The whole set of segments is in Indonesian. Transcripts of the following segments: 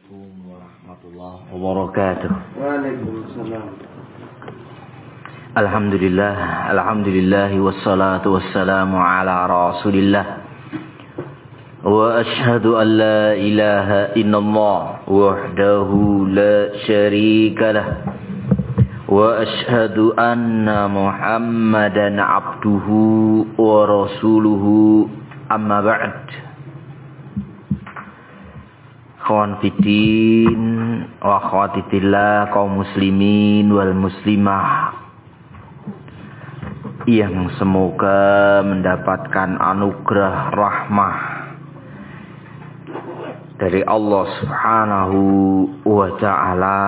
Assalamualaikum warahmatullahi wabarakatuh. Waalaikumsalam. Alhamdulillah wassalatu wassalamu ala Rasulillah. Wa ashhadu an la ilaha illallah wahdahu la syarika lah. Wa ashhadu anna Muhammadan abduhu wa rasuluhu, amma ba'd. Kawan fiddin wa akhwati fillah, kaum muslimin wal muslimah yang semoga mendapatkan anugerah rahmah dari Allah Subhanahu wa ta'ala.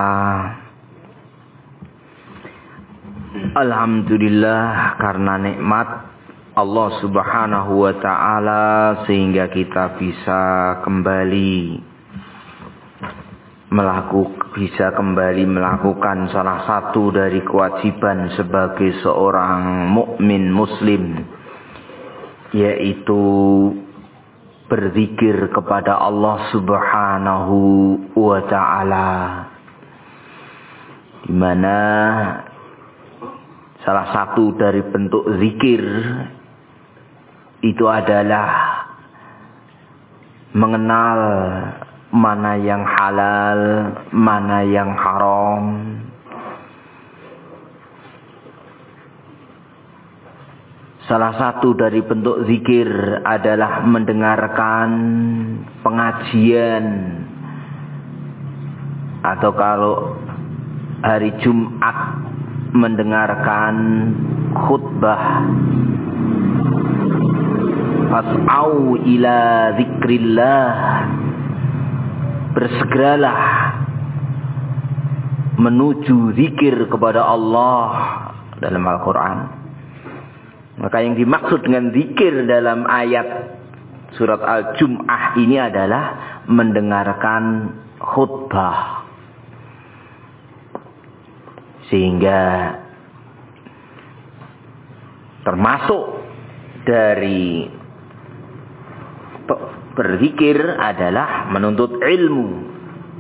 Alhamdulillah, karena nikmat Allah Subhanahu wa ta'ala sehingga kita bisa kembali melakukan salah satu dari kewajiban sebagai seorang mukmin muslim, yaitu berzikir kepada Allah Subhanahu wa ta'ala, di mana salah satu dari bentuk zikir itu adalah mengenal mana yang halal, mana yang haram. Salah satu dari bentuk zikir adalah mendengarkan pengajian, atau kalau hari Jumat mendengarkan khutbah. Fas'au ila zikrillah, bersegeralah menuju zikir kepada Allah dalam Al-Quran. Maka yang dimaksud dengan zikir dalam ayat surat Al-Jum'ah ini adalah mendengarkan khutbah. Sehingga termasuk dari berzikir adalah menuntut ilmu.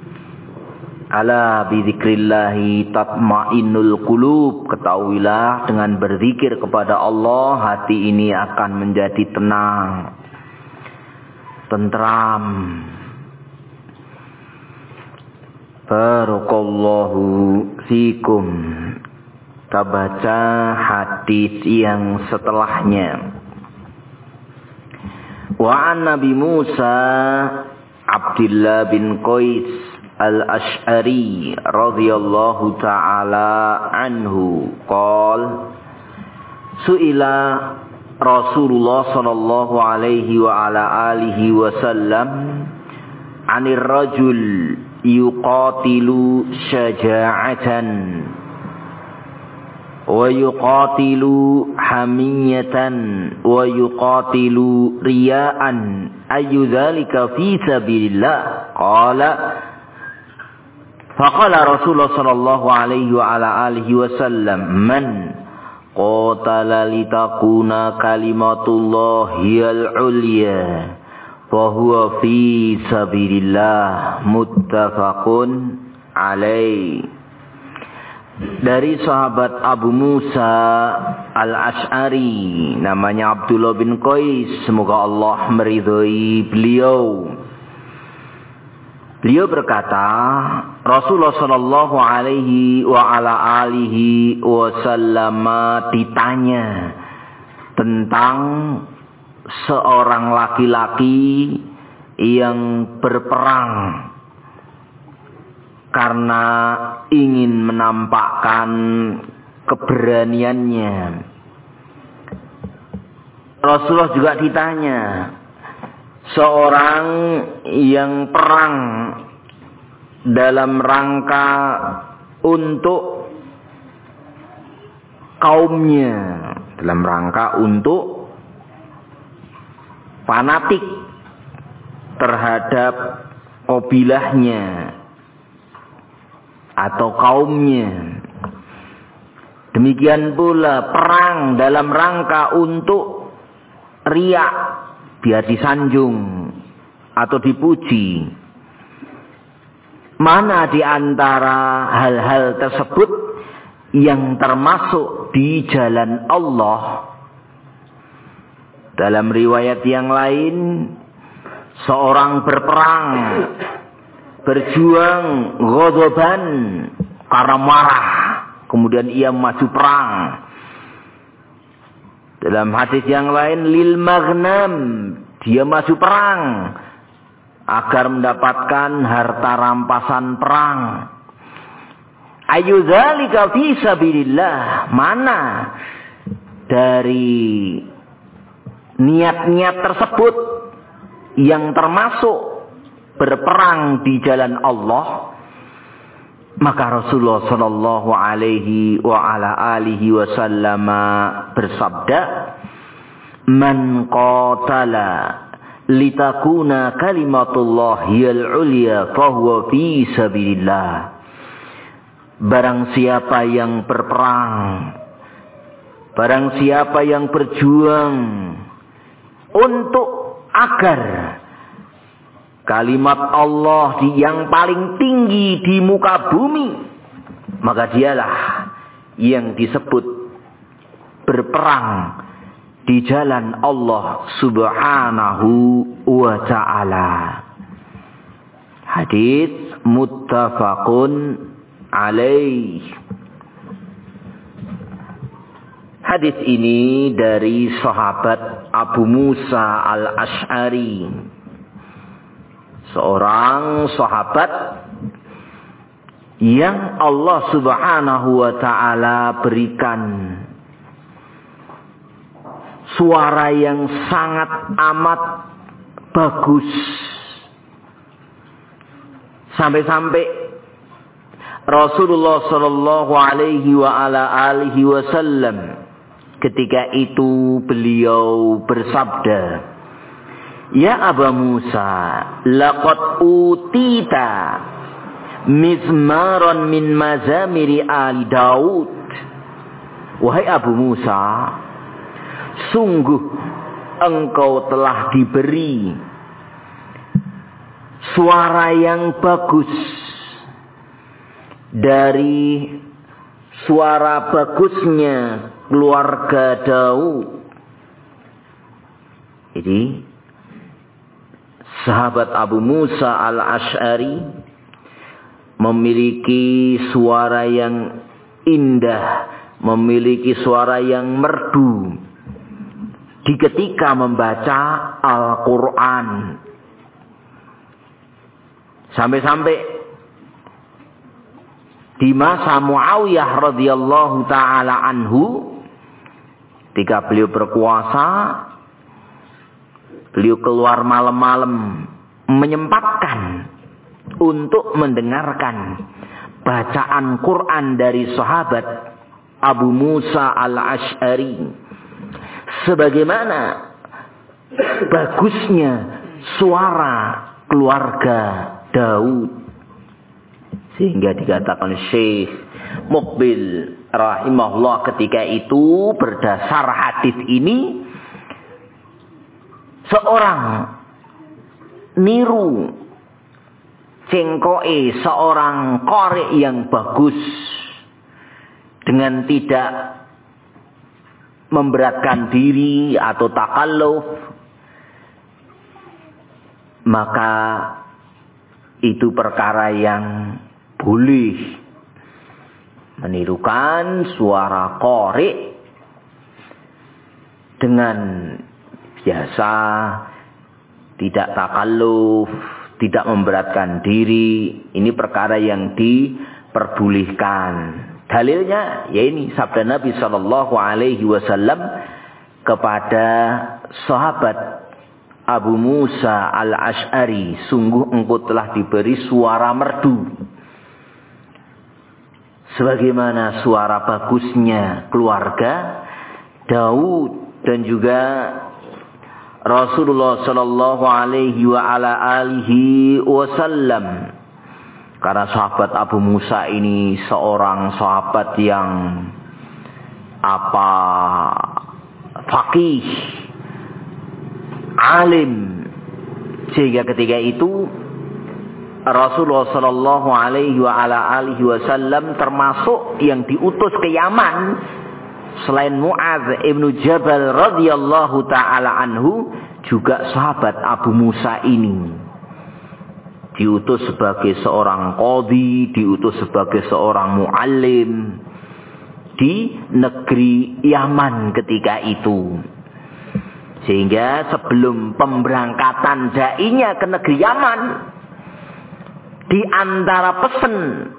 Ala bizikrillahi tatmainnul qulub. Ketahuilah, dengan berzikir kepada Allah hati ini akan menjadi tenang, tentram. Barakallahu fikum. Kita baca hadis yang setelahnya. Wa an Nabi Musa Abdullah bin Qais al-Ash'ari radhiyallahu ta'ala anhu qala su'ila Rasulullah sallallahu alaihi wa ala alihi wasallam 'anir rajul yuqatilu syaja'atan wa yuqatilu hamiyatan wa yuqatilu riya'an ayu dzalika fi sabilillah. Faqala Rasulullah sallallahu alaihi wa ala alihi wasallam man qatala litakuna kalimatullahi al-ulya fa huwa fi sabilillah, muttafaqun alaihi. Dari sahabat Abu Musa al-Ash'ari, namanya Abdullah bin Qais, semoga Allah meridhai beliau. Beliau berkata, Rasulullah sallallahu alaihi wa ala alihi wasallam ditanya tentang seorang laki-laki yang berperang karena ingin menampakkan keberaniannya. Rasulullah juga ditanya seorang yang perang dalam rangka untuk kaumnya, dalam rangka untuk fanatik terhadap kabilahnya atau kaumnya. Demikian pula perang dalam rangka untuk riak, biar disanjung atau dipuji. Mana di antara hal-hal tersebut yang termasuk di jalan Allah? Dalam riwayat yang lain, seorang berperang, berjuang, ghadaban, karena marah, kemudian ia maju perang. Dalam hadis yang lain, lil maghnam, dia maju perang agar mendapatkan harta rampasan perang. Ayu dzalika fi sabilillah, mana dari niat-niat tersebut yang termasuk berperang di jalan Allah? Maka Rasulullah sallallahu alaihi wa ala alihi wasallam bersabda, "Man qatala litakuna kalimatullahil ulya fahuwa fi sabilillah." Barang siapa yang berperang, barang siapa yang berjuang untuk agar kalimat Allah yang paling tinggi di muka bumi, maka dialah yang disebut berperang di jalan Allah subhanahu wa ta'ala. Hadis muttafaqun alaih. Hadis ini dari sahabat Abu Musa al-Ash'ari, seorang sahabat yang Allah subhanahu wa ta'ala berikan suara yang sangat amat bagus. Sampai-sampai Rasulullah sallallahu alaihi wa ala alihi wasallam ketika itu beliau bersabda, "Ya Aba Musa, laqad utita mizmaran min mazamiri ali Daud." Wahai Abu Musa, sungguh engkau telah diberi suara yang bagus dari suara bagusnya keluarga Daud. Jadi sahabat Abu Musa al-Ash'ari memiliki suara yang indah, memiliki suara yang merdu di ketika membaca Al-Quran. Sampai-sampai di masa Muawiyah radhiyallahu ta'ala anhu, ketika beliau berkuasa, beliau keluar malam-malam menyempatkan untuk mendengarkan bacaan Quran dari sahabat Abu Musa al-Ash'ari. Sebagaimana bagusnya suara keluarga Daud. Sehingga dikatakan Syekh Muqbil rahimahullah ketika itu, berdasar hadis ini, seorang niru cengkoe seorang qari yang bagus dengan tidak memberatkan diri atau takalluf, maka itu perkara yang boleh. Menirukan suara qari dengan biasa, tidak takalluf, tidak memberatkan diri, ini perkara yang diperbolehkan. Dalilnya ya ini sabda Nabi sallallahu alaihi wasallam kepada sahabat Abu Musa al-Ash'ari, "Sungguh engkau telah diberi suara merdu sebagaimana suara bagusnya keluarga Daud." Dan juga Rasulullah sallallahu alaihi wa ala alihi wasallam, karena sahabat Abu Musa ini seorang sahabat yang faqih, alim, sehingga ketika itu Rasulullah sallallahu alaihi wasallam termasuk yang diutus ke Yaman selain Mu'adz ibnu Jabal radhiyallahu taala anhu, juga sahabat Abu Musa ini diutus sebagai seorang qadhi, diutus sebagai seorang muallim di negeri Yaman ketika itu. Sehingga sebelum pemberangkatan dai-nya ke negeri Yaman, di antara pesan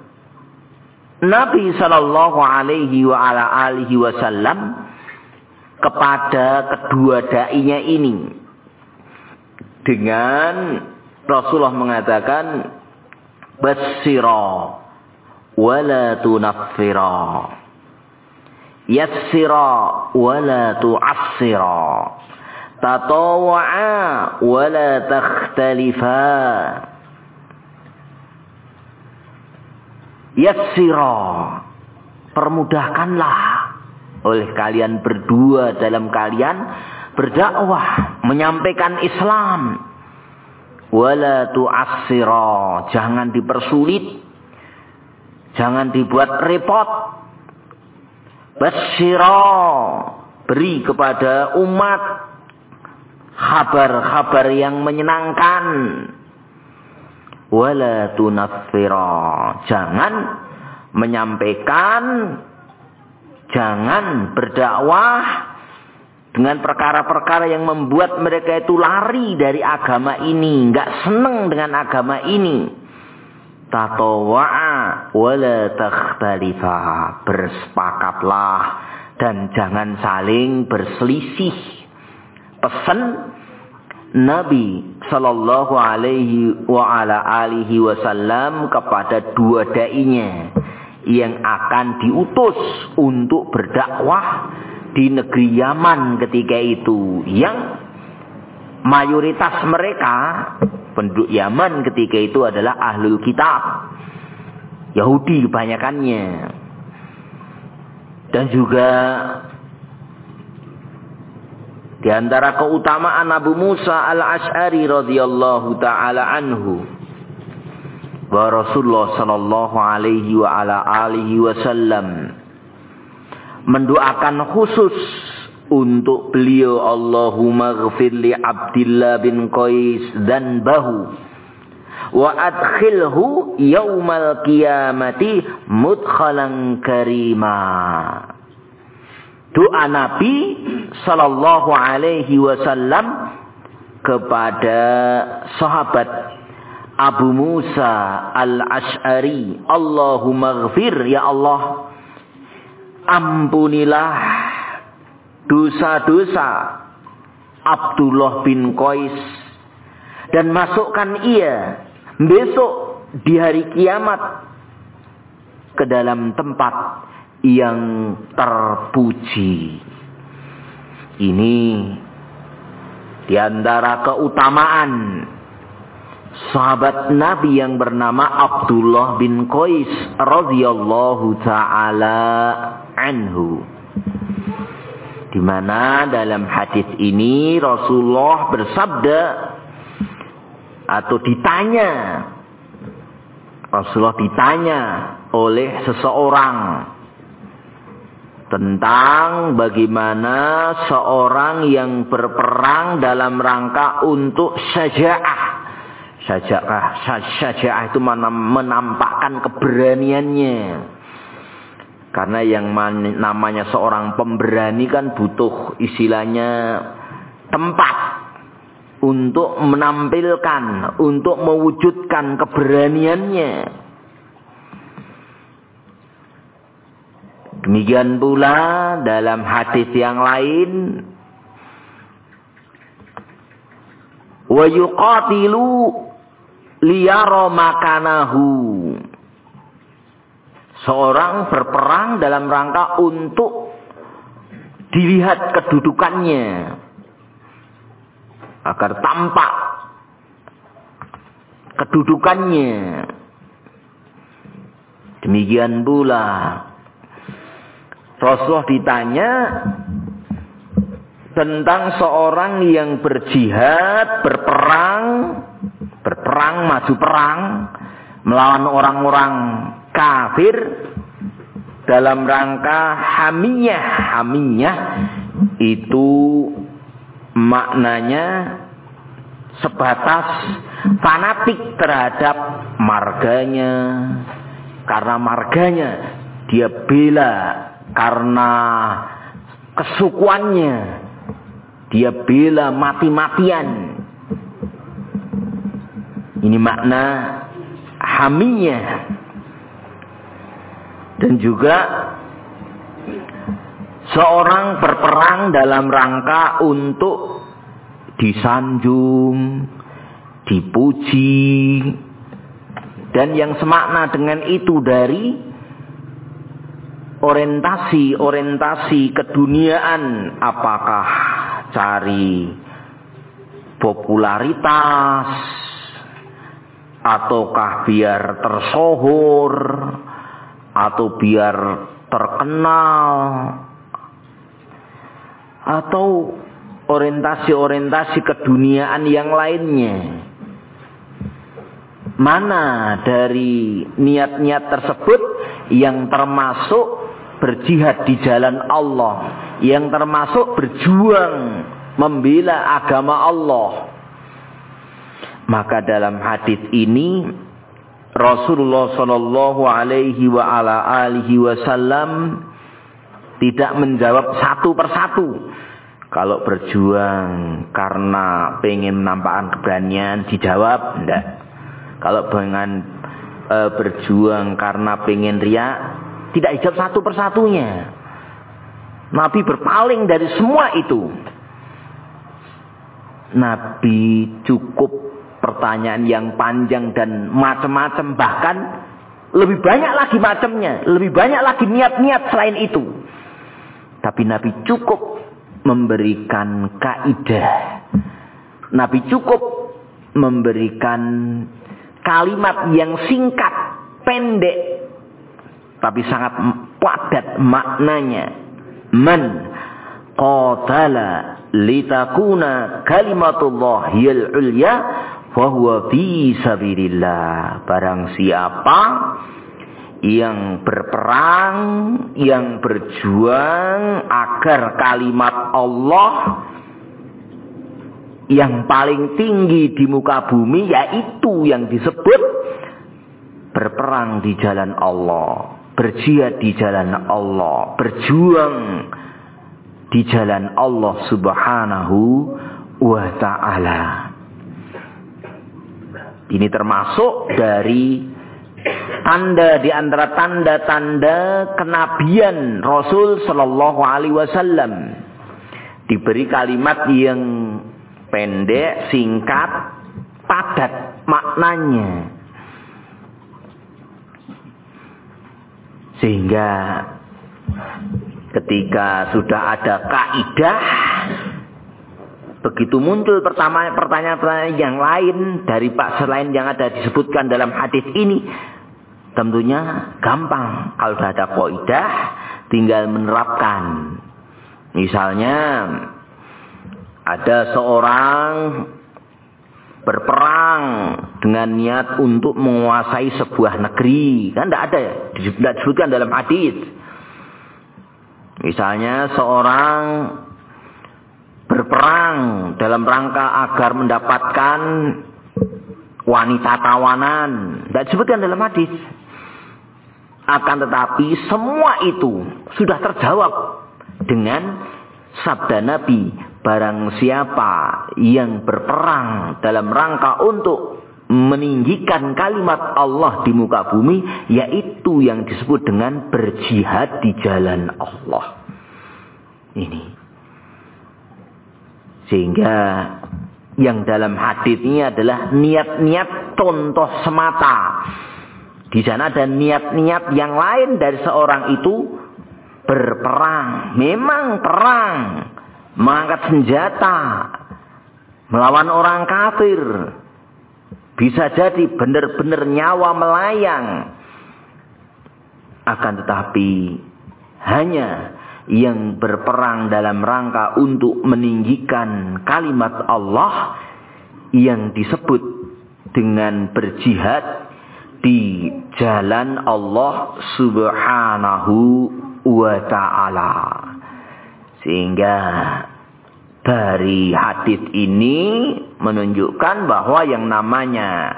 Nabi sallallahu alaihi wasallam kepada kedua dai-nya ini, dengan Rasulullah mengatakan basyira wala tunaffira, yassira wala tu'assira, tatawwa'a wala takhtalifa. Yassira, permudahkanlah oleh kalian berdua dalam kalian berdakwah, menyampaikan Islam. Wala tu'assira, jangan dipersulit, jangan dibuat repot. Basyira, beri kepada umat kabar-kabar yang menyenangkan. Wala tunaffira, jangan menyampaikan, jangan berdakwah dengan perkara-perkara yang membuat mereka itu lari dari agama ini, enggak senang dengan agama ini. Tatawwa'a wala takhtalifa, bersepakatlah dan jangan saling berselisih. Pesan Nabi sallallahu alaihi wasallam kepada dua dai-nya yang akan diutus untuk berdakwah di negeri Yaman ketika itu, yang mayoritas mereka penduduk Yaman ketika itu adalah ahlul kitab, Yahudi kebanyakannya. Dan juga di antara keutamaan Abu Musa al-Asy'ari radhiyallahu taala anhu, bahwa Rasulullah sallallahu alaihi wasallam mendoakan khusus untuk beliau, Allahumma ghfir li Abdillah bin Qais dzanbahu wa adkhilhu yaumal qiyamati mudkhalan karima. Doa Nabi sallallahu alaihi wasallam kepada sahabat Abu Musa al-Asy'ari, Allahumma ghfir, ya Allah, ampunilah dosa-dosa Abdullah bin Qais dan masukkan ia besok di hari kiamat ke dalam tempat yang terpuji. Ini di antara keutamaan sahabat Nabi yang bernama Abdullah bin Qais radhiyallahu taala anhu, di mana dalam hadis ini Rasulullah bersabda atau ditanya, Rasulullah ditanya oleh seseorang tentang bagaimana seorang yang berperang dalam rangka untuk syaja'ah. Syaja'ah itu menampakkan keberaniannya. Karena yang namanya seorang pemberani kan butuh istilahnya tempat untuk menampilkan, untuk mewujudkan keberaniannya. Demikian pula dalam hadis yang lain, wa yuqatilu liyara makanahu, seorang berperang dalam rangka untuk dilihat kedudukannya, agar tampak kedudukannya. Demikian pula Rasulullah ditanya tentang seorang yang berjihad, berperang, maju perang melawan orang-orang kafir dalam rangka hamiyah. Hamiyah itu maknanya sebatas fanatik terhadap marganya. Karena marganya dia bela, karena kesukuannya dia bela mati-matian. Ini makna hamiyah. Dan juga seorang berperang dalam rangka untuk disanjung, dipuji, dan yang semakna dengan itu dari orientasi keduniaan. Apakah cari popularitas, ataukah biar tersohor, atau biar terkenal, atau orientasi keduniaan yang lainnya. Mana dari niat-niat tersebut yang termasuk berjihad di jalan Allah, yang termasuk berjuang membela agama Allah? Maka dalam hadis ini Rasulullah Shallallahu Alaihi Wasallam tidak menjawab satu persatu. Kalau berjuang karena pengen menampakkan keberanian, dijawab enggak. Kalau dengan berjuang karena pengen riak, tidak dijawab satu persatunya. Nabi berpaling dari semua itu. Nabi cukup pertanyaan yang panjang dan macam-macam, bahkan lebih banyak lagi macamnya, lebih banyak lagi niat-niat selain itu. Tapi Nabi cukup memberikan kaidah. Nabi cukup memberikan kalimat yang singkat, pendek, tapi sangat padat maknanya. Man qatala litakuna kalimatullahil ulya fahuwa fi sabilillah. Barang siapa yang berperang, yang berjuang agar kalimat Allah yang paling tinggi di muka bumi, yaitu yang disebut berperang di jalan Allah, berjihad di jalan Allah, berjuang di jalan Allah Subhanahu wa ta'ala. Ini termasuk dari tanda di antara tanda-tanda kenabian Rasul Sallallahu Alaihi Wasallam. Diberi kalimat yang pendek, singkat, padat maknanya. Sehingga ketika sudah ada kaidah, begitu muncul pertanyaan-pertanyaan yang lain dari selain yang ada disebutkan dalam hadis ini, tentunya gampang. Kalau sudah ada kaidah, tinggal menerapkan. Misalnya ada seorang berperang dengan niat untuk menguasai sebuah negeri, kan tidak ada ya, tidak disebutkan dalam hadis. Misalnya seorang berperang dalam rangka agar mendapatkan wanita tawanan, tidak disebutkan dalam hadis. Akan tetapi semua itu sudah terjawab dengan sabda Nabi, barang siapa yang berperang dalam rangka untuk meninggikan kalimat Allah di muka bumi, yaitu yang disebut dengan berjihad di jalan Allah. Ini. Sehingga yang dalam hadis ini adalah niat-niat contoh semata. Di sana ada niat-niat yang lain dari seorang itu berperang. Memang perang, mengangkat senjata, melawan orang kafir. Bisa jadi benar-benar nyawa melayang. Akan tetapi hanya yang berperang dalam rangka untuk meninggikan kalimat Allah yang disebut dengan berjihad di jalan Allah Subhanahu wa ta'ala. Sehingga dari hadis ini menunjukkan bahwa yang namanya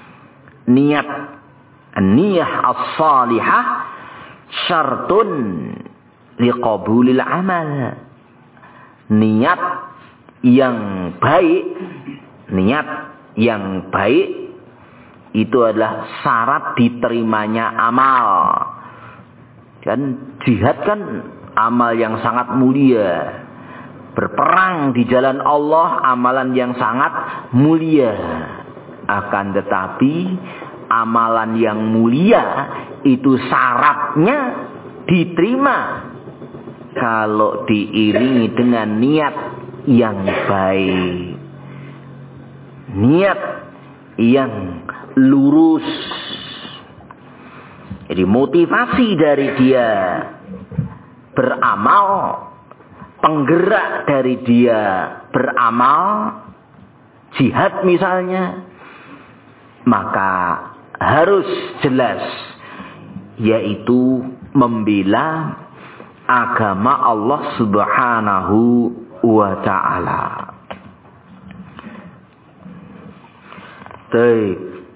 niyah as-salihah syartun liqabulil amal. Niat yang baik itu adalah syarat diterimanya amal. Dan jihad kan amal yang sangat mulia. Berperang di jalan Allah amalan yang sangat mulia. Akan tetapi amalan yang mulia itu syaratnya diterima kalau diiringi dengan niat yang baik, niat yang lurus. Jadi motivasi dari dia beramal, penggerak dari dia beramal, jihad misalnya, maka harus jelas, yaitu membela agama Allah Subhanahu wa ta'ala. Baik.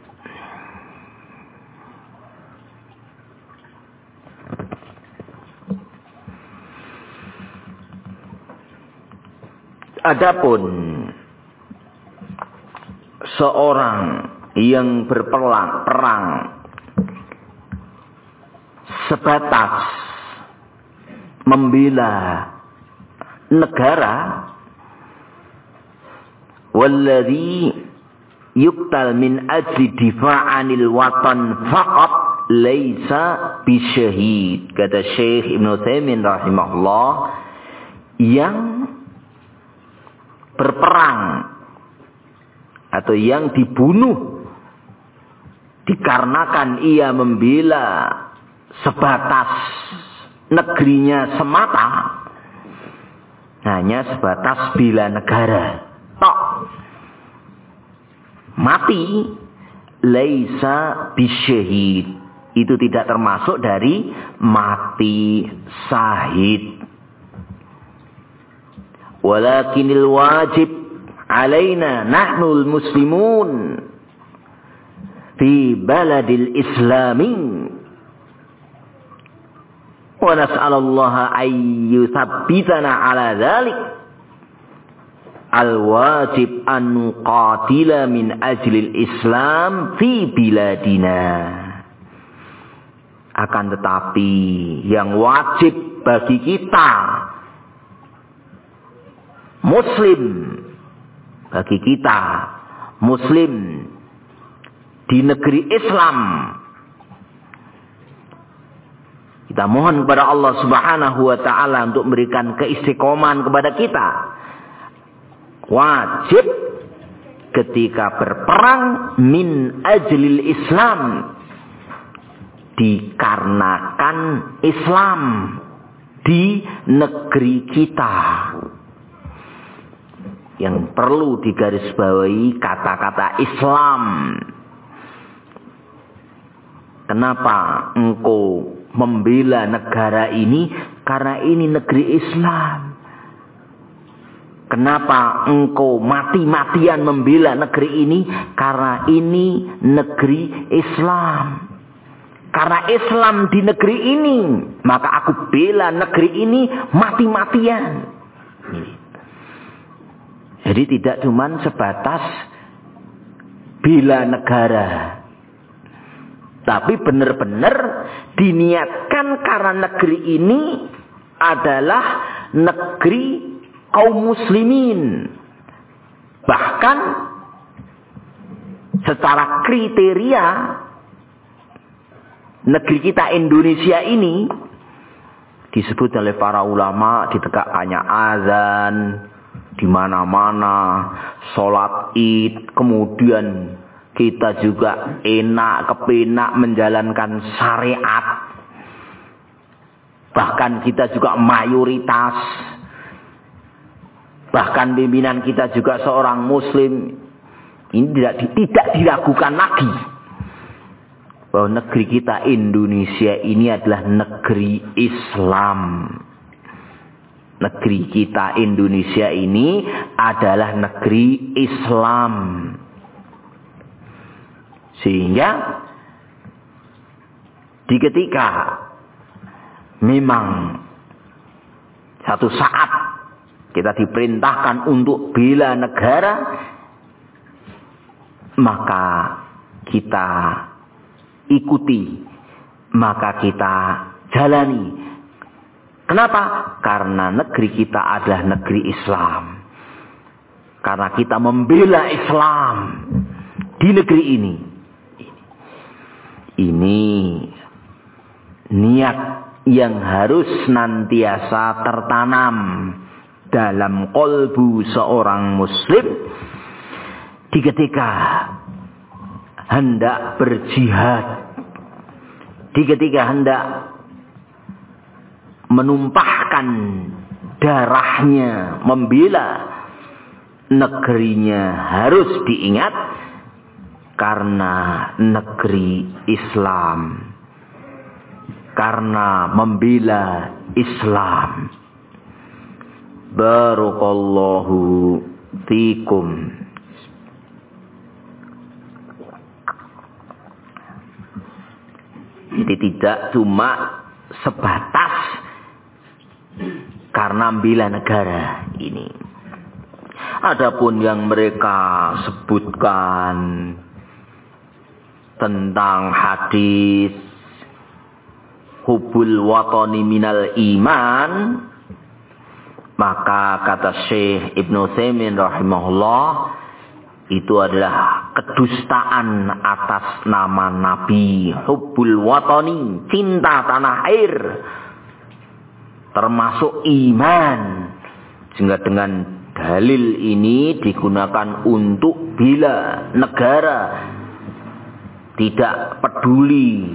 Adapun seorang yang perang sebatas membela negara, walladzi yuqtal min ajli difa'anil watan faqat laisa bisyahid. Kata Syekh Ibnu Utsaimin rahimahullah, yang berperang atau yang dibunuh dikarenakan ia membela sebatas negerinya semata, hanya sebatas bela negara tok, mati, laisa bisyahid, itu tidak termasuk dari mati syahid. Walakinil wajib alaina nahnul muslimun fi baladil islami wa nas'alullaha ay yuthabbitana ala dzalik. Al-wajib an nuqatila min ajlil Islam fi biladina. Akan tetapi yang wajib bagi kita Muslim, bagi kita Muslim di negeri Islam, kita mohon kepada Allah Subhanahu wa ta'ala untuk memberikan keistiqomahan kepada kita. Wajib ketika berperang min ajlil Islam, dikarenakan Islam di negeri kita. Yang perlu digarisbawahi kata-kata Islam. Kenapa engkau membela negara ini? Karena ini negeri Islam. Kenapa engkau mati-matian membela negeri ini? Karena ini negeri Islam. Karena Islam di negeri ini, maka aku bela negeri ini mati-matian. Jadi tidak cuma sebatas bela negara, tapi benar-benar diniatkan karena negeri ini adalah negeri kaum muslimin. Bahkan secara kriteria negeri kita Indonesia ini disebut oleh para ulama, ditegakkannya azan di mana-mana, sholat id, kemudian kita juga kepenak menjalankan syariat. Bahkan kita juga mayoritas. Bahkan pimpinan kita juga seorang muslim. Ini tidak diragukan lagi. bahwa negeri kita Indonesia ini adalah negeri Islam. Negeri kita Indonesia ini adalah negeri Islam. Sehingga di ketika memang satu saat kita diperintahkan untuk bela negara, maka kita ikuti, maka kita jalani. Kenapa? Karena negeri kita adalah negeri Islam. Karena kita membela Islam di negeri ini. Ini niat yang harus senantiasa tertanam dalam kolbu seorang muslim di ketika hendak berjihad, di ketika hendak menumpahkan darahnya membela negerinya, harus diingat karena negeri Islam, karena membela Islam. Barakallahu fikum. Jadi tidak cuma sebatas karena membela negara ini. Adapun yang mereka sebutkan tentang hadis hubbul watani minal iman, maka kata Syekh Ibnu Utsaimin rahimahullah, itu adalah kedustaan atas nama Nabi. Hubbul watani, cinta tanah air, termasuk iman. Sehingga dengan dalil ini digunakan untuk bela negara, tidak peduli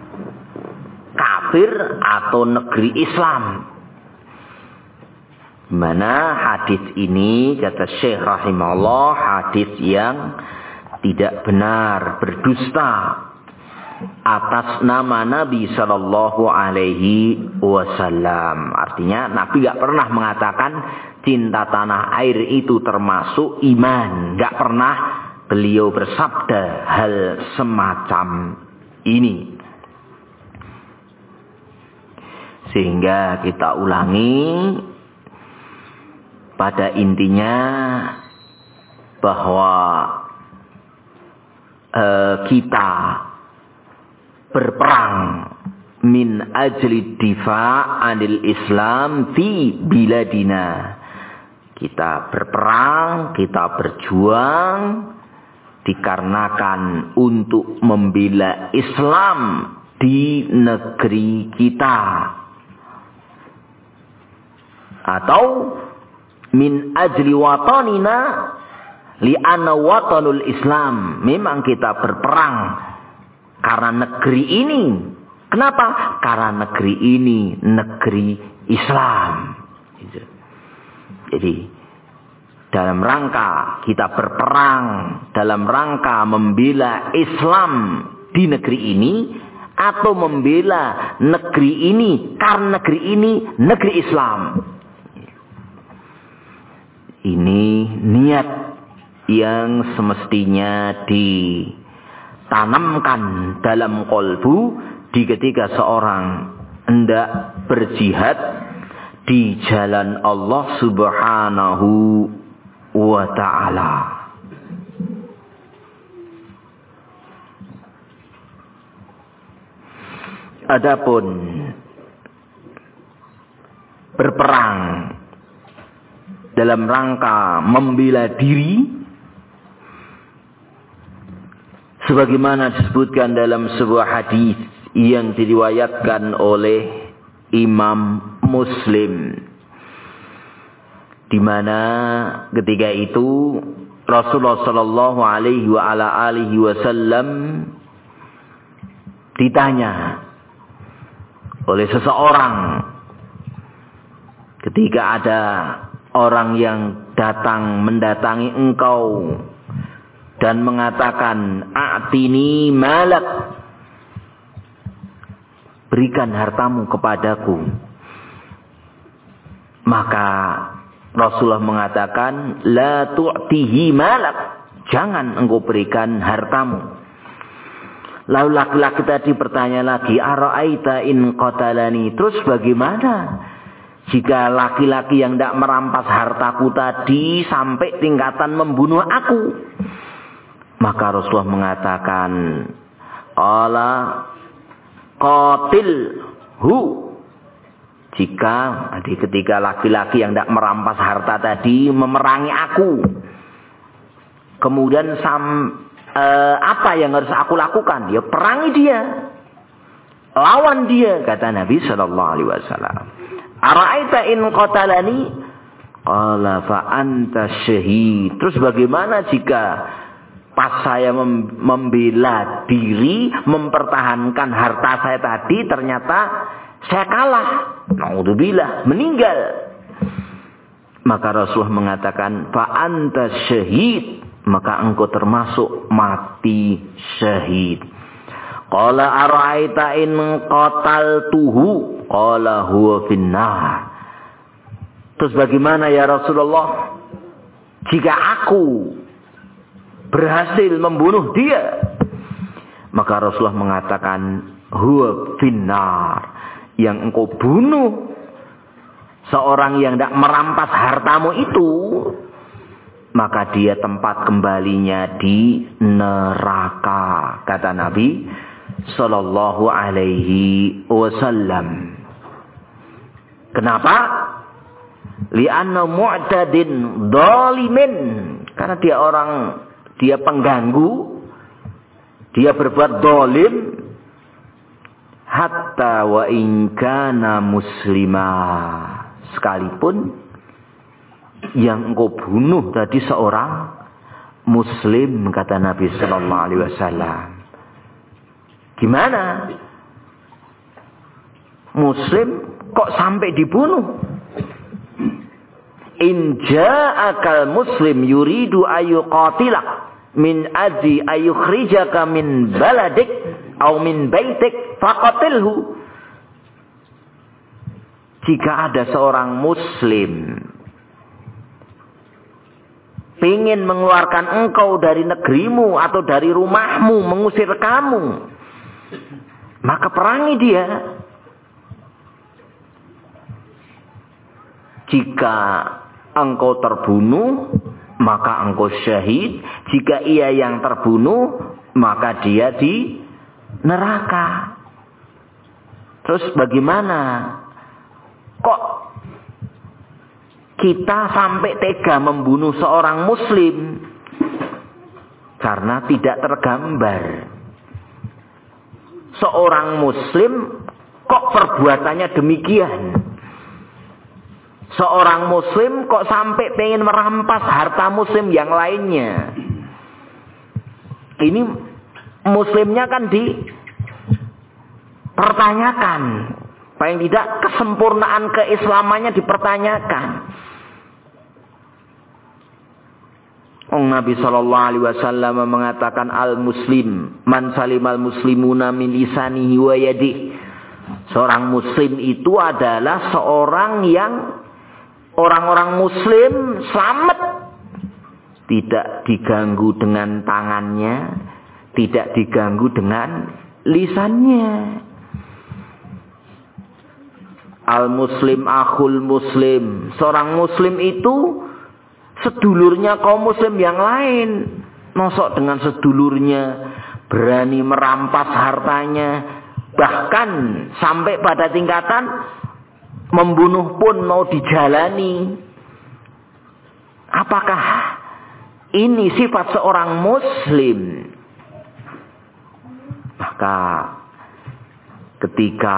kafir atau negeri Islam. Mana hadis ini kata Syekh rahimahullah hadis yang tidak benar, berdusta atas nama Nabi sallallahu alaihi wasallam. Artinya Nabi enggak pernah mengatakan cinta tanah air itu termasuk iman. Enggak pernah beliau bersabda hal semacam ini. Sehingga kita ulangi, pada intinya bahwa kita berperang min ajli difa' anil Islam fi biladina. Kita berperang, kita berjuang dikarenakan untuk membela Islam di negeri kita. Atau min ajli watanina li'anna watanul Islam. Memang kita berperang karena negeri ini. Kenapa? Karena negeri ini negeri Islam. Jadi dalam rangka kita berperang, dalam rangka membela Islam di negeri ini, atau membela negeri ini karena negeri ini negeri Islam. Ini niat yang semestinya ditanamkan dalam kolbu di ketika seorang hendak berjihad di jalan Allah Subhanahu wa ta'ala. Adapun berperang dalam rangka membela diri, sebagaimana disebutkan dalam sebuah hadis yang diriwayatkan oleh Imam Muslim, di mana ketika itu Rasulullah sallallahu alaihi wa ala alihi wasallam ditanya oleh seseorang ketika ada orang yang mendatangi engkau dan mengatakan a'tini malak, berikan hartamu kepadaku. Maka Rasulullah mengatakan, la tu'tihi malak, jangan engkau berikan hartamu. Lalu laki-laki tadi bertanya lagi, ara'aita in qatalani, terus bagaimana jika laki-laki yang tidak merampas hartaku tadi sampai tingkatan membunuh aku? Maka Rasulullah mengatakan, qala qatilhu, jika ketika laki-laki yang tidak merampas harta tadi memerangi aku, kemudian apa yang harus aku lakukan? Ya perangi dia, lawan dia, kata Nabi Shallallahu Alaihi Wasallam. Ara'aita in qatalani, qala fa anta syahid. Terus bagaimana jika pas saya membela diri, mempertahankan harta saya tadi, ternyata saya kalah, naudzubillah, meninggal. Maka Rasulullah mengatakan, fa anta syahid, maka engkau termasuk mati syahid. Qala ara'aita in qataltuhu, qala huwa finnar. Terus bagaimana ya Rasulullah jika aku berhasil membunuh dia? Maka Rasulullah mengatakan, huwa finnar, yang engkau bunuh seorang yang tidak merampas hartamu itu, maka dia tempat kembalinya di neraka, kata Nabi Sallallahu Alaihi Wasallam. Kenapa? Li'anna mu'tadin dhalimin, karena dia pengganggu, dia berbuat zalim, hatta wa in kana muslimah, sekalipun yang engkau bunuh tadi seorang muslim, kata Nabi Sallallahu Alaihi Wasallam. Gimana? Muslim kok sampai dibunuh? In ja'akal muslim yuridu ayyuqatilak min ajli ayyukhrijaka min baladik atau min baitik faqatilhu. Jika ada seorang muslim ingin mengeluarkan engkau dari negerimu atau dari rumahmu, mengusir kamu, maka perangi dia. Jika engkau terbunuh, maka engkau syahid. Jika ia yang terbunuh, maka dia di neraka. Terus bagaimana? Kok kita sampai tega membunuh seorang muslim? Karena tidak tergambar. Seorang muslim kok perbuatannya demikian? Seorang muslim kok sampai pengen merampas harta muslim yang lainnya? Ini muslimnya kan dipertanyakan. Paling tidak kesempurnaan keislamannya dipertanyakan. Nabi Shallallahu Alaihi Wasallam mengatakan, al muslim man salimal muslimuna min lisanihi wa yadihi. Seorang muslim itu adalah seorang yang orang-orang muslim selamat, tidak diganggu dengan tangannya, tidak diganggu dengan lisannya. Al muslim akhul muslim, seorang muslim itu sedulurnya kaum muslim yang lain. Mosok dengan sedulurnya berani merampas hartanya, bahkan sampai pada tingkatan membunuh pun mau dijalani. Apakah ini sifat seorang muslim? Maka ketika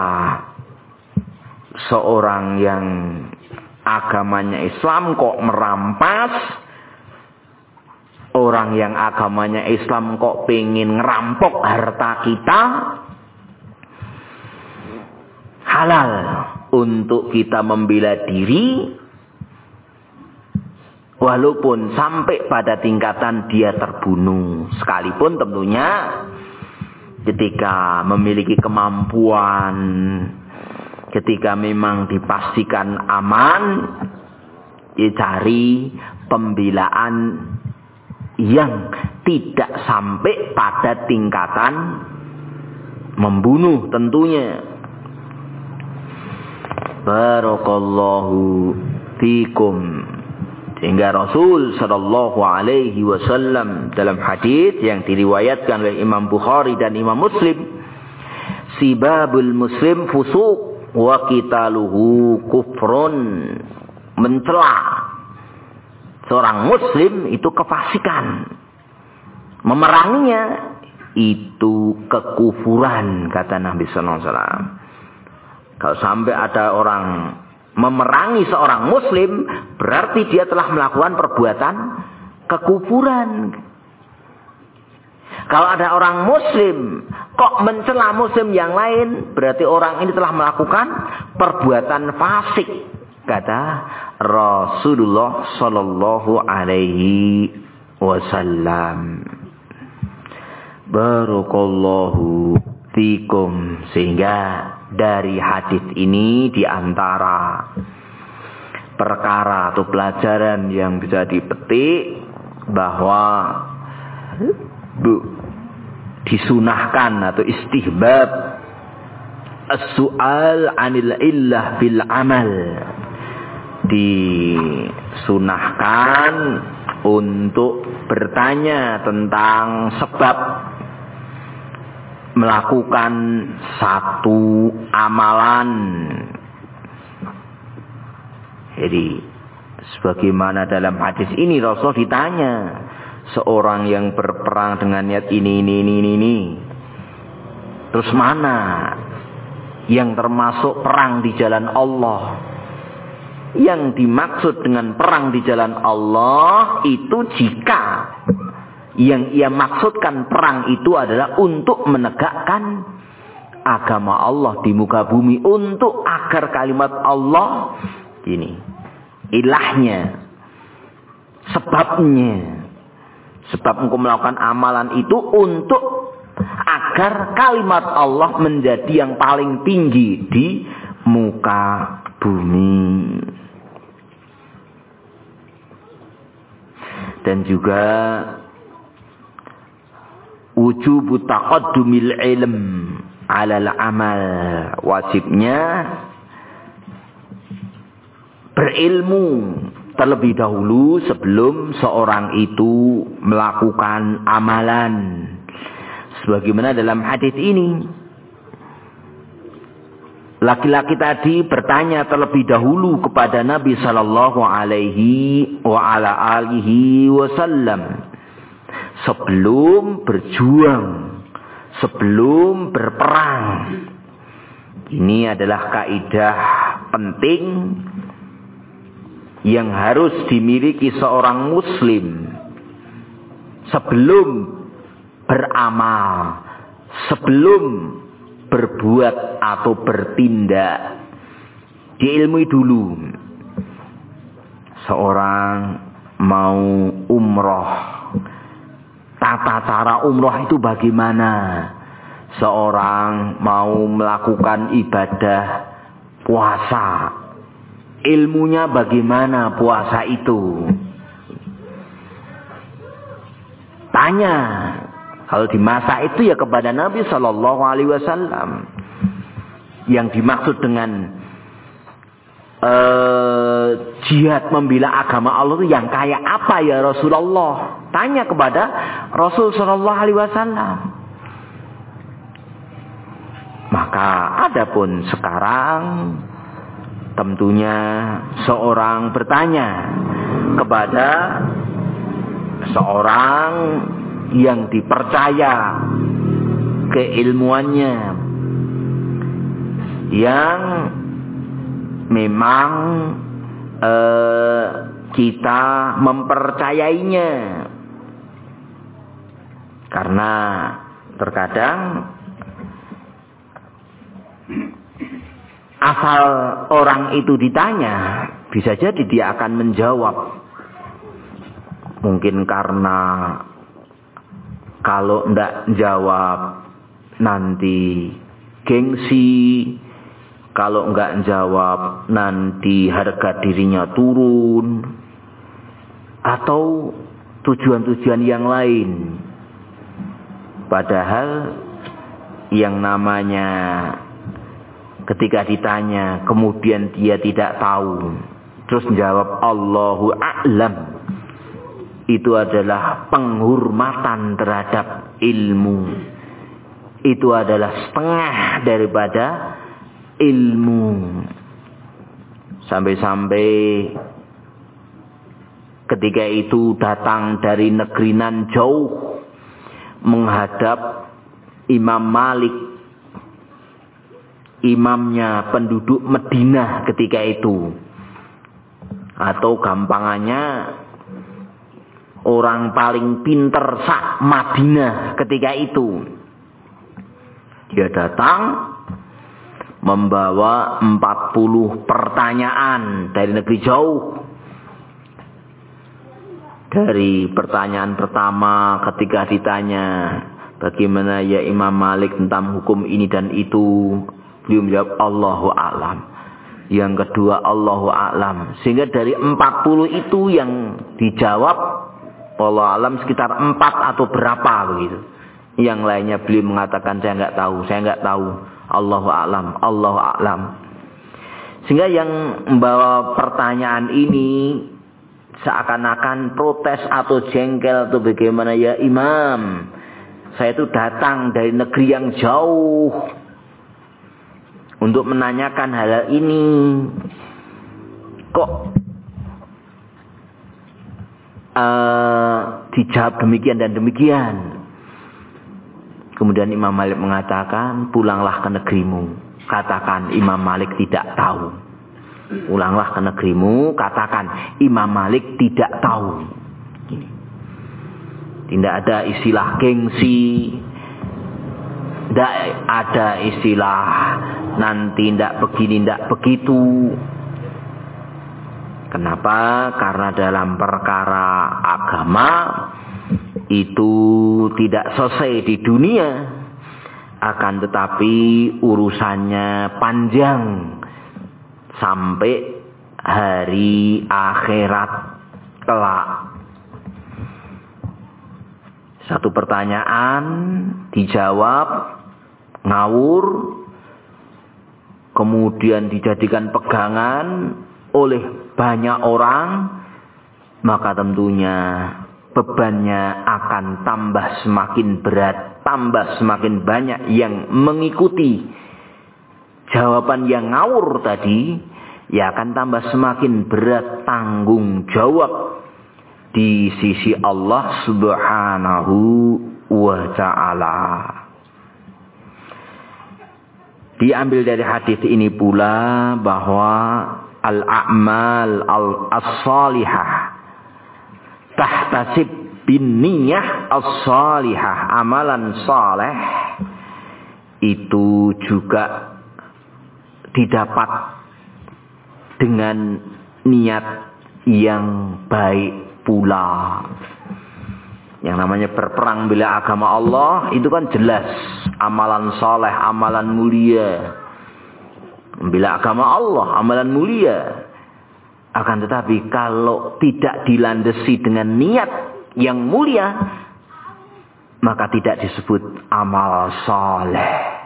seorang yang agamanya Islam kok merampas, orang yang agamanya Islam kok pengen ngerampok harta kita, halal untuk kita membela diri, walaupun sampai pada tingkatan dia terbunuh, sekalipun tentunya ketika memiliki kemampuan, ketika memang dipastikan aman, ya cari pembelaan yang tidak sampai pada tingkatan membunuh tentunya. Barakallahu fikum. Sehingga Rasul sallallahu alaihi wasallam dalam hadis yang diriwayatkan oleh Imam Bukhari dan Imam Muslim, sibabul muslim fusuq wa qitaluhu kufrun. Mencela seorang muslim itu kefasikan. Memeranginya itu kekufuran, kata Nabi sallallahu alaihi wasallam. Kalau sampai ada orang memerangi seorang muslim, berarti dia telah melakukan perbuatan kekufuran. Kalau ada orang muslim kok mencela muslim yang lain, berarti orang ini telah melakukan perbuatan fasik, kata Rasulullah sallallahu alaihi wasallam. Barakallahu fikum. Sehingga dari hadis ini diantara perkara atau pelajaran yang bisa dipetik bahwa disunahkan atau istihbab as-su'al 'anil illah bil amal. Disunahkan untuk bertanya tentang sebab melakukan satu amalan. Jadi sebagaimana dalam hadis ini Rasul ditanya, seorang yang berperang dengan niat ini. Terus mana yang termasuk perang di jalan Allah? Yang dimaksud dengan perang di jalan Allah itu jika yang ia maksudkan perang itu adalah untuk menegakkan agama Allah di muka bumi, untuk agar kalimat Allah ini ilahnya, sebabnya, sebab engkau melakukan amalan itu untuk agar kalimat Allah menjadi yang paling tinggi di muka bumi. Dan juga wujubu taqaddumil ilm 'alal amal. Wajibnya berilmu terlebih dahulu sebelum seorang itu melakukan amalan. Sebagaimana dalam hadis ini, laki-laki tadi bertanya terlebih dahulu kepada Nabi sallallahu alaihi wa ala alihi wasallam sebelum berjuang, sebelum berperang. Ini adalah kaidah penting yang harus dimiliki seorang muslim sebelum beramal, sebelum berbuat atau bertindak. Diilmui dulu. Seorang mau umroh, tata cara umroh itu bagaimana? Seorang mau melakukan ibadah puasa, ilmunya bagaimana puasa itu? Tanya. Kalau di masa itu ya kepada Nabi Sallallahu Alaihi Wasallam. Yang dimaksud dengan jihad membela agama Allah itu yang kayak apa ya Rasulullah? Tanya kepada Rasul Sallallahu Alaihi Wasallam. Maka adapun sekarang tentunya seorang bertanya kepada seorang yang dipercaya keilmuannya, yang memang kita mempercayainya. Karena terkadang asal orang itu ditanya, bisa jadi dia akan menjawab. Mungkin karena kalau tidak jawab nanti gengsi, kalau enggak jawab nanti harga dirinya turun, atau tujuan-tujuan yang lain. Padahal yang namanya ketika ditanya kemudian dia tidak tahu terus menjawab Allahu a'lam, itu adalah penghormatan terhadap ilmu. Itu adalah setengah daripada ilmu. Sampai-sampai ketika itu datang dari negeri nan jauh menghadap Imam Malik, imamnya penduduk Madinah ketika itu, atau gampangannya orang paling pinter sak Madinah ketika itu. Dia datang membawa 40 pertanyaan dari negeri jauh. Dari pertanyaan pertama ketika ditanya, bagaimana ya Imam Malik tentang hukum ini dan itu, beliau menjawab Allahu a'lam. Yang kedua Allahu a'lam. Sehingga dari 40 itu yang dijawab Allahu a'lam sekitar 4 atau berapa begitu. Yang lainnya beliau mengatakan saya enggak tahu. Allahu a'lam, Allahu a'lam. Sehingga yang membawa pertanyaan ini seakan-akan protes atau jengkel atau bagaimana, ya Imam, saya itu datang dari negeri yang jauh untuk menanyakan hal ini, kok dijawab demikian dan demikian. Kemudian Imam Malik mengatakan, pulanglah ke negerimu, katakan Imam Malik tidak tahu. Ulanglah ke negerimu, katakan Imam Malik tidak tahu. Tidak ada istilah gengsi, tidak ada istilah nanti tidak begini, tidak begitu. Kenapa? Karena dalam perkara agama itu tidak selesai di dunia, akan tetapi urusannya panjang sampai hari akhirat kelak. Satu pertanyaan dijawab ngawur, kemudian dijadikan pegangan oleh banyak orang, maka tentunya bebannya akan tambah semakin berat, tambah semakin banyak yang mengikuti jawaban yang ngawur tadi, ya akan tambah semakin berat tanggung jawab di sisi Allah Subhanahu wa ta'ala. Diambil dari hadis ini pula bahwa al-a'mal as-salihah tahtasib bin niyah as-salihah, amalan saleh itu juga didapat dengan niat yang baik pula. Yang namanya berperang bela agama Allah itu kan jelas amalan saleh, amalan mulia. Membela agama Allah, amalan mulia. Akan tetapi kalau tidak dilandasi dengan niat yang mulia, maka tidak disebut amal saleh.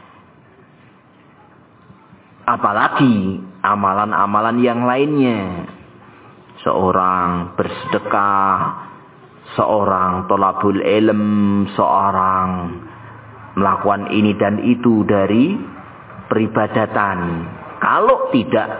Apalagi amalan-amalan yang lainnya. Seorang bersedekah, seorang thalabul ilm, seorang melakukan ini dan itu dari peribadatan. Kalau tidak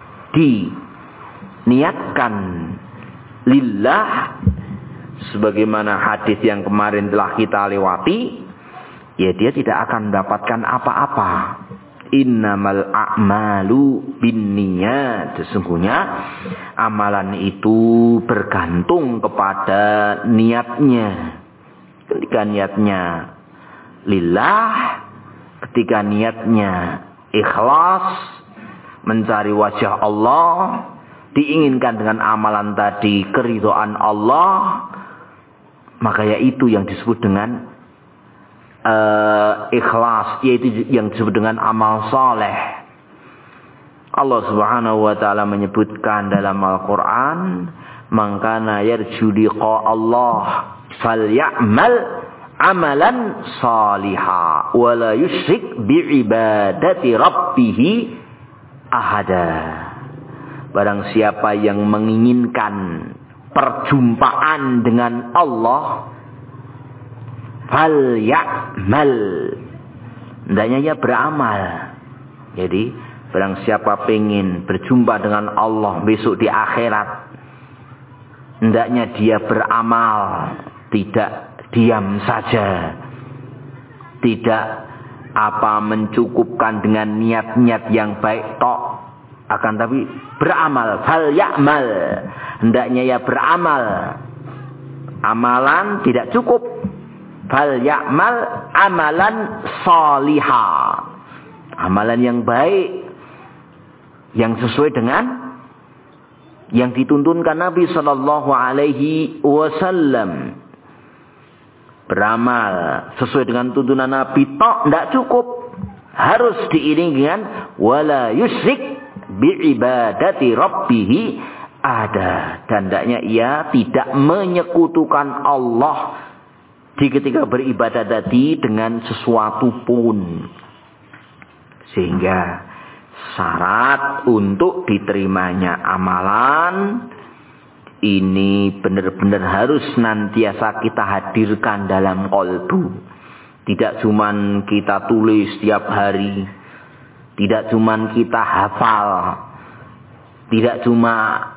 diniatkan lillah, sebagaimana hadis yang kemarin telah kita lewati, ya dia tidak akan mendapatkan apa-apa. Innamal a'malu binniyat. Sesungguhnya amalan itu bergantung kepada niatnya. Ketika niatnya lillah, ketika niatnya ikhlas, mencari wajah Allah, diinginkan dengan amalan tadi keridhaan Allah, maka ya itu yang disebut dengan ikhlas, yaitu yang disebut dengan amal saleh. Allah Subhanahu wa taala menyebutkan dalam Al-Qur'an, "Man kana yarju liqa Allah falyamal amalan salihah wa la yusyrik bi'ibadati rabbih ahada." Barang siapa yang menginginkan perjumpaan dengan Allah, falyamal, hendaknya ia beramal. Jadi barang siapa pengen berjumpa dengan Allah besok di akhirat, hendaknya dia beramal, tidak diam saja, tidak mencukupkan dengan niat-niat yang baik tok, akan tapi beramal. Falyamal, hendaknya ia beramal. Amalan tidak cukup. Falyamal amalan salihah, amalan yang baik, yang sesuai dengan yang dituntunkan Nabi Sallallahu Alaihi Wasallam. Beramal sesuai dengan tuntunan Nabi tok tidak cukup, harus diiringi dengan wala yusyrik bi'ibadati rabbih ada, dan hendaknya ia tidak menyekutukan Allah di ketika beribadah tadi dengan sesuatu pun. Sehingga syarat untuk diterimanya amalan ini benar-benar harus senantiasa kita hadirkan dalam qalbu. Tidak cuman kita tulis setiap hari, tidak cuman kita hafal, tidak cuma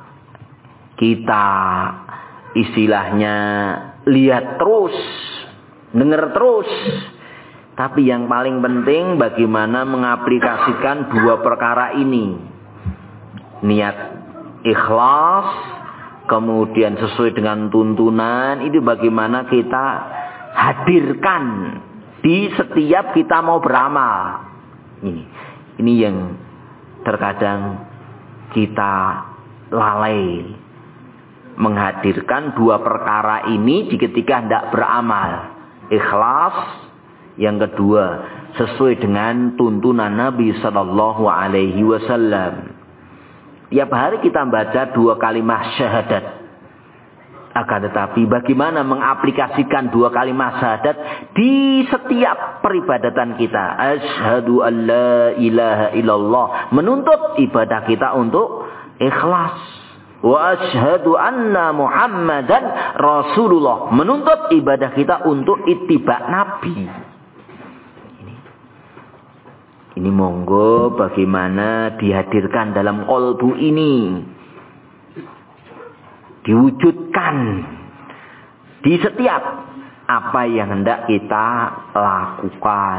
kita istilahnya lihat terus, dengar terus. Tapi yang paling penting bagaimana mengaplikasikan dua perkara ini. Niat ikhlas, kemudian sesuai dengan tuntunan, itu bagaimana kita hadirkan di setiap kita mau beramal. Ini yang terkadang kita lalai, menghadirkan dua perkara ini di ketika hendak beramal. Ikhlas, yang kedua sesuai dengan tuntunan Nabi Sallallahu Alaihi Wasallam. Tiap hari kita baca 2 kalimat syahadat. Akan tetapi bagaimana mengaplikasikan 2 kalimat syahadat di setiap peribadatan kita? Asyhadu an la ilaha illallah, menuntut ibadah kita untuk ikhlas. Wa asyhadu anna Muhammadan Rasulullah, menuntut ibadah kita untuk ittiba Nabi. Ini monggo bagaimana dihadirkan dalam qalbu ini, diwujudkan di setiap apa yang hendak kita lakukan.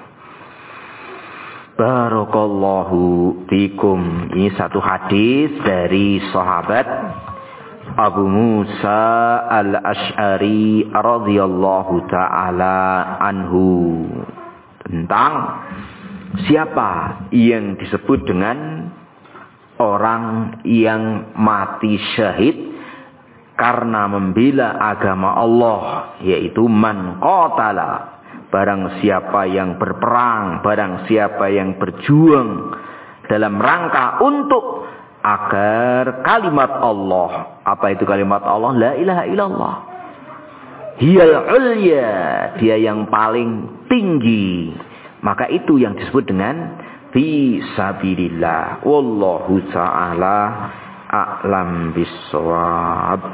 Barakallahu fikum. Ini satu hadis dari sahabat Abu Musa al-Asy'ari radhiyallahu taala anhu, tentang siapa yang disebut dengan orang yang mati syahid karena membela agama Allah, yaitu man qatala, barang siapa yang berperang, barang siapa yang berjuang dalam rangka untuk agar kalimat Allah. Apa itu kalimat Allah? La ilaha illallah. Hiyal ulya, dia yang paling tinggi. Maka itu yang disebut dengan fi sabilillah. Wallahu ta'ala a'lam bissawab.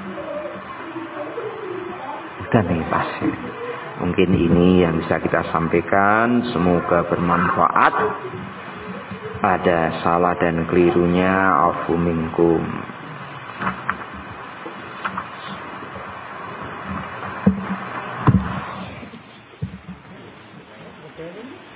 Dan ini pas. Mungkin ini yang bisa kita sampaikan. Semoga bermanfaat. Ada salah dan kelirunya, afu minkum. Okay.